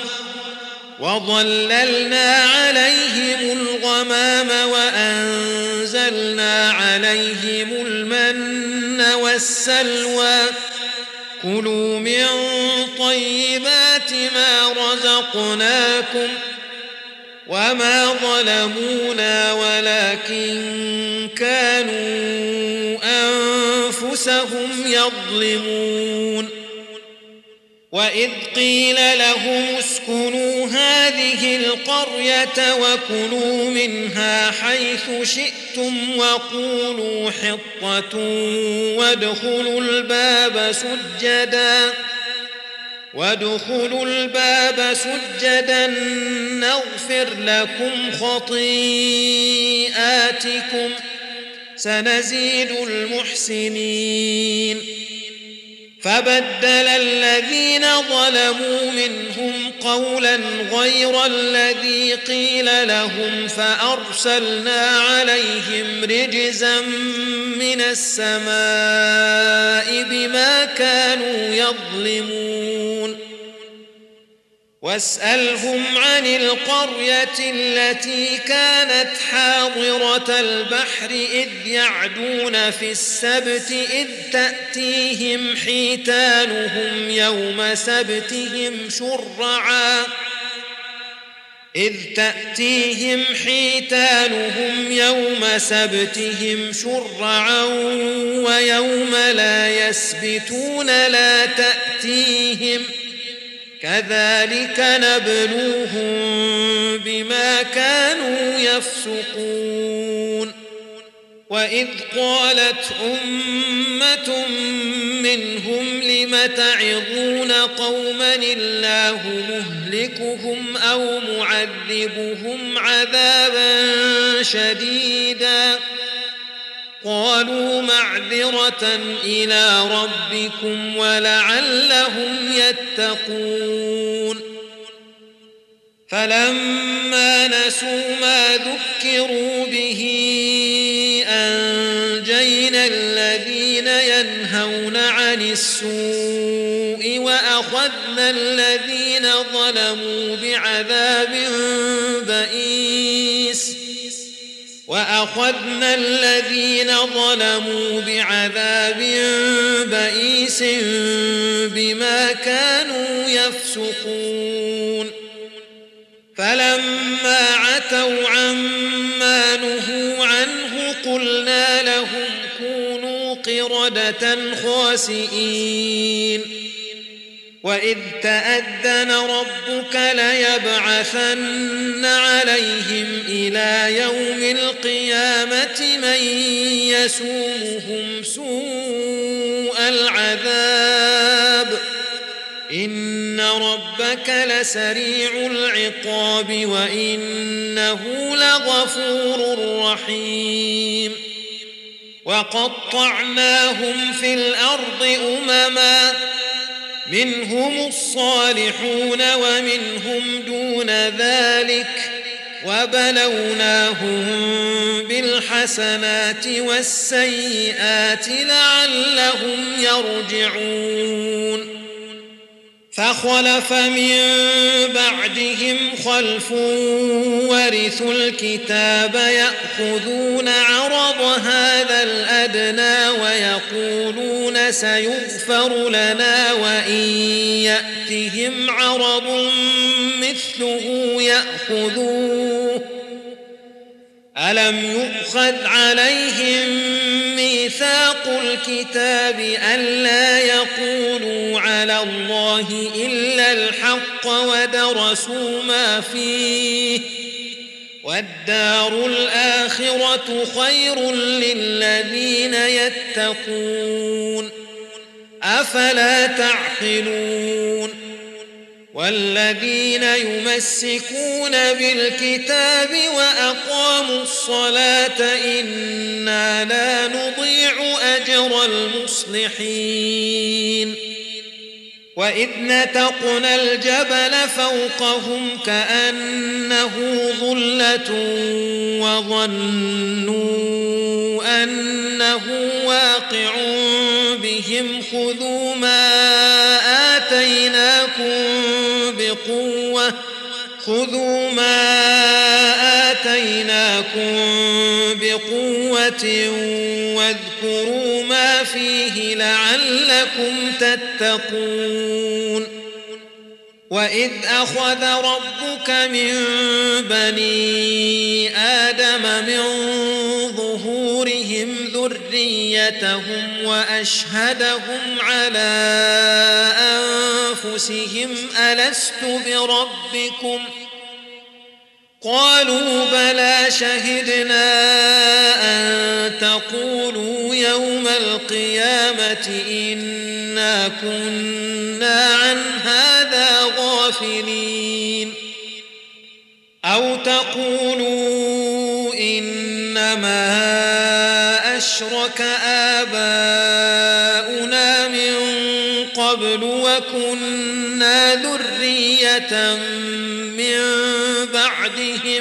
S1: وظللنا عليهم الغمام وأنزلنا عليهم المن والسلوى كلوا من طيبات ما رزقناكم وما ظلمونا ولكن كانوا أنفسهم يظلمون وإذ قيل لهم اسكنوا هذه القرية وكلوا منها حيث شئتم وقولوا حطة وادخلوا الباب سجدا وادخلوا الباب سجدا نغفر لكم خطيئاتكم سنزيد المحسنين فبدل الذين ظلموا منهم قولا غير الذي قيل لهم فأرسلنا عليهم رجزا من السماء بما كانوا يظلمون واسألهم عن القرية التي كانت حاضرة البحر إذ يعدون في السبت إذ تأتيهم حيتانهم يوم سبتهم شرعا إذ تأتيهم حيتانهم يوم سبتهم شرعا ويوم لا يسبتون لا تأتيهم كذلك نبلوهم بما كانوا يفسقون وإذ قالت أمة منهم لم تعظون قوما الله مهلكهم أو معذبهم عذابا شديدا قالوا معذرة إلى ربكم ولعلهم يتقون فلما نسوا ما ذكروا به أنجينا الذين ينهون عن السوء وأخذنا الذين ظلموا بعذاب بئيس فأخذنا الذين ظلموا بعذاب بئيس بما كانوا يفسقون فلما عتوا عما نهوا عنه قلنا لهم كونوا قردة خاسئين وإذ تأذن ربك ليبعثن عليهم إلى يوم القيامة من يسومهم سوء العذاب إن ربك لسريع العقاب وإنه لغفور رحيم وقطعناهم في الأرض أمما منهم الصالحون ومنهم دون ذلك وبلوناهم بالحسنات والسيئات لعلهم يرجعون فخلف من بعدهم خلف ورثوا الكتاب يأخذون عرض هذا الأدنى ويقولون سيغفر لنا وإن يأتهم عرض مثله يأخذوه ألم يؤخذ عليهم ميثاق الكتاب ألا يقولوا على الله إلا الحق ودرسوا ما فيه والدار الآخرة خير للذين يتقون أفلا تعقلون والذين يمسكون بالكتاب وأقاموا الصلاة إنا لا نضيع أجر المصلحين وإذ نتقنا الجبل فوقهم كأنه ظلة وظنوا أنه واقع بهم خذوا ما آتيناكم بقوة خذوا ما آتيناكم بقوة واذكروا ما فيه لعلكم تتقون وإذ أخذ ربك من بني آدم من ظهورهم ذريتهم وأشهدهم على أنفسهم ألست بربكم قالوا بلى شهدنا أن تقولوا يوم القيامة إنا كنا عن هذا غافلين أو تقولوا إنما أشرك آباؤنا من قبل وكنا ذرية من بعدهم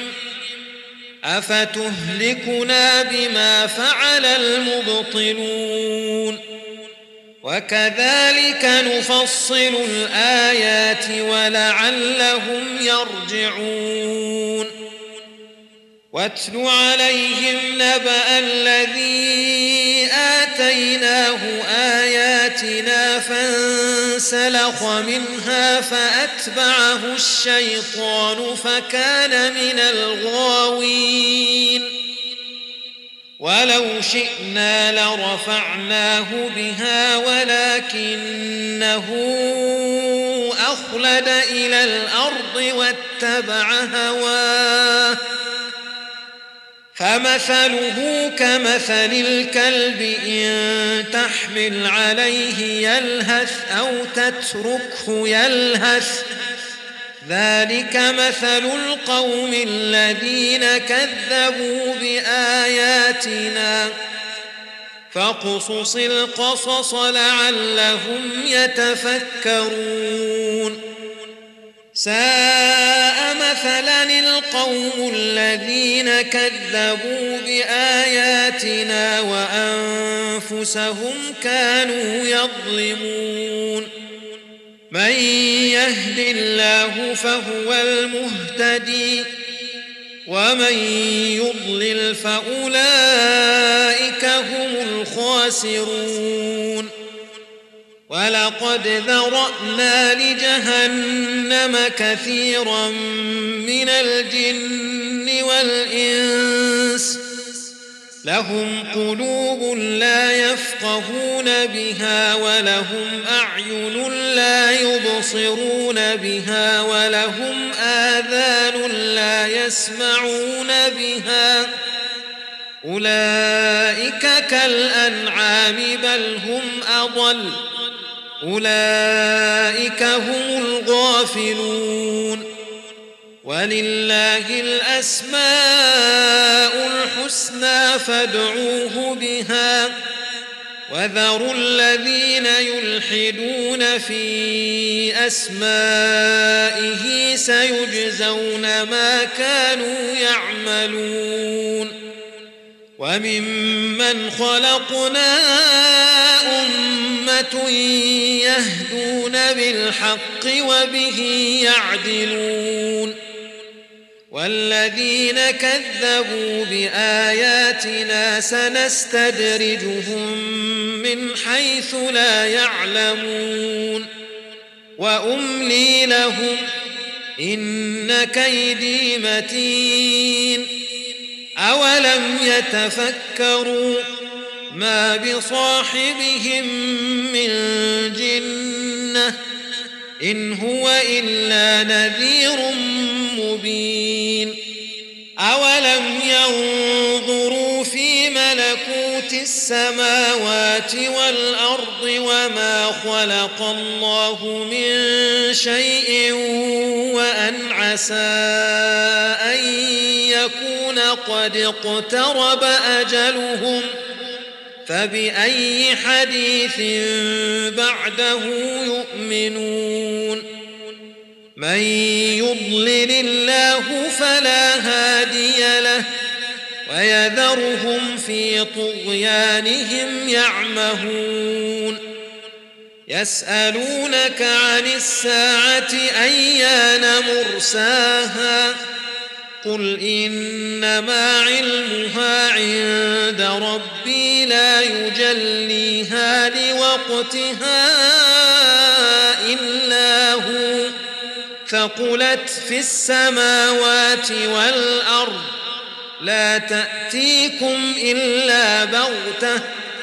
S1: أفتهلكنا بما فعل المبطلون وكذلك نفصل الآيات ولعلهم يرجعون واتل عليهم نبأ الذي آتيناه آياتنا فانسلخ منها فأتبعه الشيطان فكان من الغاوين ولو شئنا لرفعناه بها ولكنه أخلد إلى الأرض واتبع هواه فمثله كمثل الكلب إن تحمل عليه يلهث أو تتركه يلهث ذلك مثل القوم الذين كذبوا بآياتنا فاقصص القصص لعلهم يتفكرون ساء مثلا القوم الذين كذبوا بآياتنا وأنفسهم كانوا يظلمون من يهد الله فهو المهتدي ومن يضلل فأولئك هم الخاسرون ولقد ذرأنا لجهنم كثيرا من الجن والإنس لهم قلوب لا يفقهون بها ولهم أعين لا يبصرون بها ولهم آذان لا يسمعون بها أولئك كالأنعام بل هم أضل أولئك هم الغافلون ولله الأسماء الحسنى فادعوه بها وذروا الذين يلحدون في أسمائه سيجزون ما كانوا يعملون وممن خلقنا أمة يهدون بالحق وبه يعدلون والذين كذبوا بآياتنا سنستدرجهم من حيث لا يعلمون وأملي لهم إن كيدي متين أولم يتفكروا ما بصاحبهم من جنة إن هو إلا نذير مبين أولم ينظروا في ملكوت السماوات والأرض وما خلق الله من شيء وأن عسى أن يكون قد اقترب أجلهم فبأي حديث بعده يؤمنون من يضلل الله فلا هادي له ويذرهم في طغيانهم يعمهون يسألونك عن الساعة أيان مرساها قل إنما علمها عند ربي لا يجليها لوقتها إلا هو ثقلت في السماوات والأرض لا تأتيكم إلا بغتة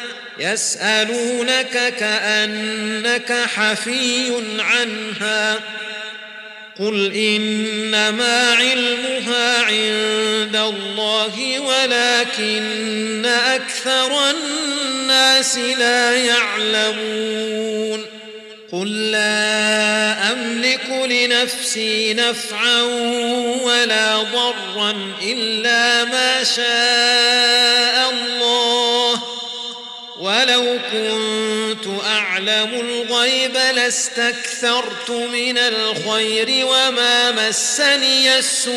S1: يسألونك كأنك حفي عنها قل إنما علمها عند الله ولكن أكثر الناس لا يعلمون قل لا أملك لنفسي نفعا ولا ضرا إلا ما شاء الله ولو كنت أعلم الغيب لاستكثرت من الخير وما مسني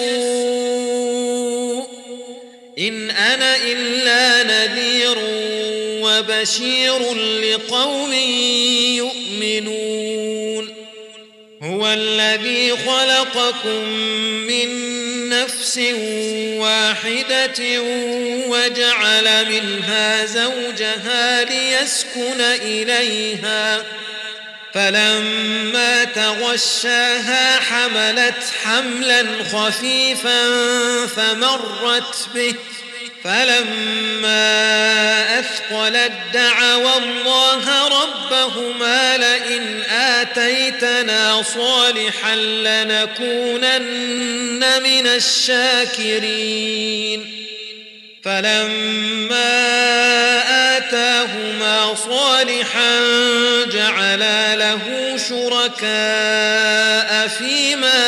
S1: السوء إن أنا إلا نذير وبشير لقوم يؤمنون هو الذي خلقكم من نفس واحدة وجعل منها زوجها ليسكن إليها فلما تغشاها حملت حملا خفيفا فمرت به فلما أثقلت دعوا الله ربهما لئن آتيتنا صالحا لنكونن من الشاكرين فلما آتاهما صالحا جعلا له شركاء فيما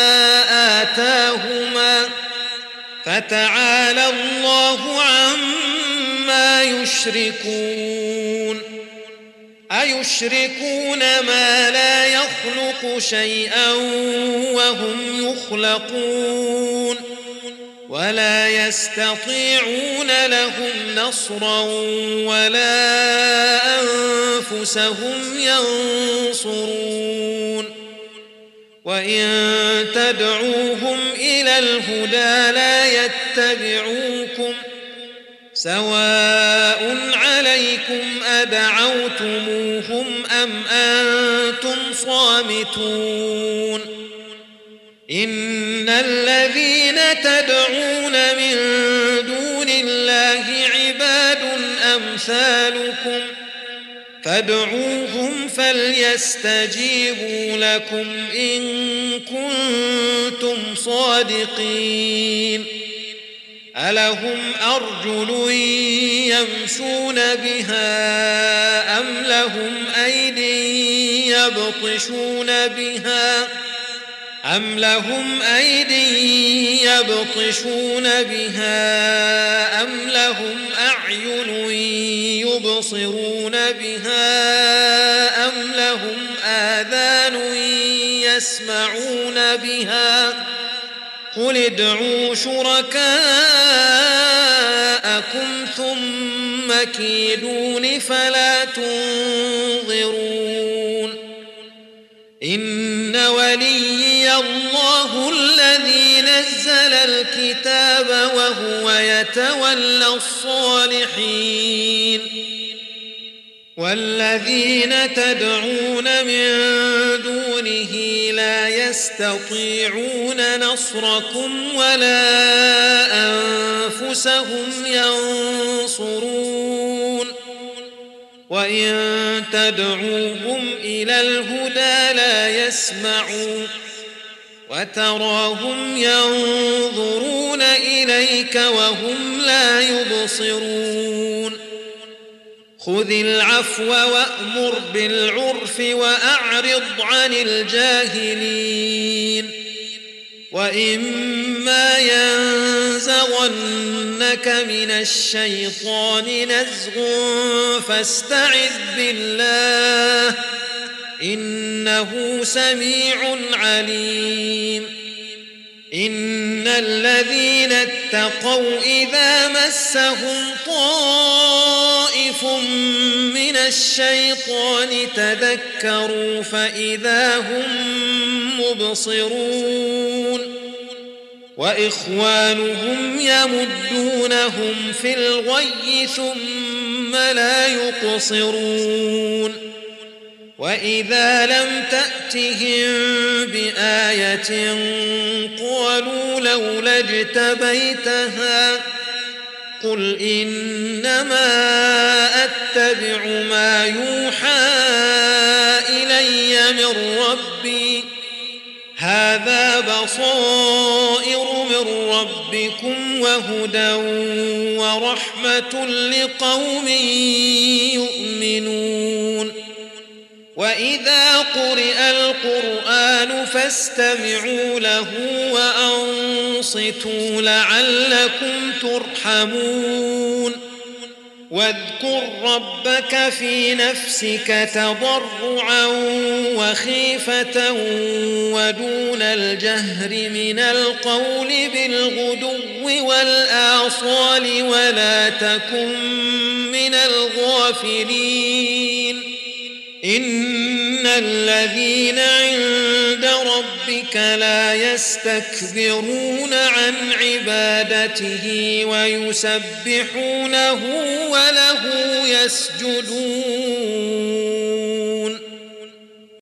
S1: آتاهما فتعالى الله عما يشركون أيشركون ما لا يخلق شيئا وهم يخلقون ولا يستطيعون لهم نصرا ولا أنفسهم ينصرون وإن تدعوهم إلى الهدى لا يتبعوكم سواء عليكم أدعوتموهم أم أنتم صامتون إن الذين تدعون من دون الله عباد أمثالكم فادعوهم فليستجيبوا لكم إن كنتم صادقين ألهم أرجل يمشون بها أم لهم أيدي يبطشون بها أم لهم أيدي يبطشون بها أم لهم أعين يبصرون بها أم لهم آذان يسمعون بها قل ادعوا شركاءكم ثم كيدون فلا تنظرون إن وليي الله الذي نزل الكتاب وهو يتولى الصالحين والذين تدعون من دونه لا يستطيعون نصركم ولا أنفسهم ينصرون وإن تدعوهم إلى الهدى لا يسمعون وتراهم ينظرون إليك وهم لا يبصرون خذ العفو وأمر بالعرف وأعرض عن الجاهلين وإما ينزغنك من الشيطان نزغ فاستعذ بالله إنه سميع عليم إن الذين اتقوا إذا مسهم طائف من الشيطان تذكروا فإذا هم مبصرون وإخوانهم يمدونهم في الغي ثم لا يقصرون وإذا لم تأتهم بآية قالوا لولا اجتبيتها قل إنما أتبع ما يوحى إلي من ربي هذا بصائر من ربكم وهدى ورحمة لقوم يؤمنون وإذا قرئ القرآن فاستمعوا له وأنصتوا لعلكم ترحمون واذكر ربك في نفسك تضرعا وخيفة ودون الجهر من القول بالغدو والآصال ولا تكن من الغافلين إن الذين عند ربك لا يستكبرون عن عبادته ويسبحونه وله يسجدون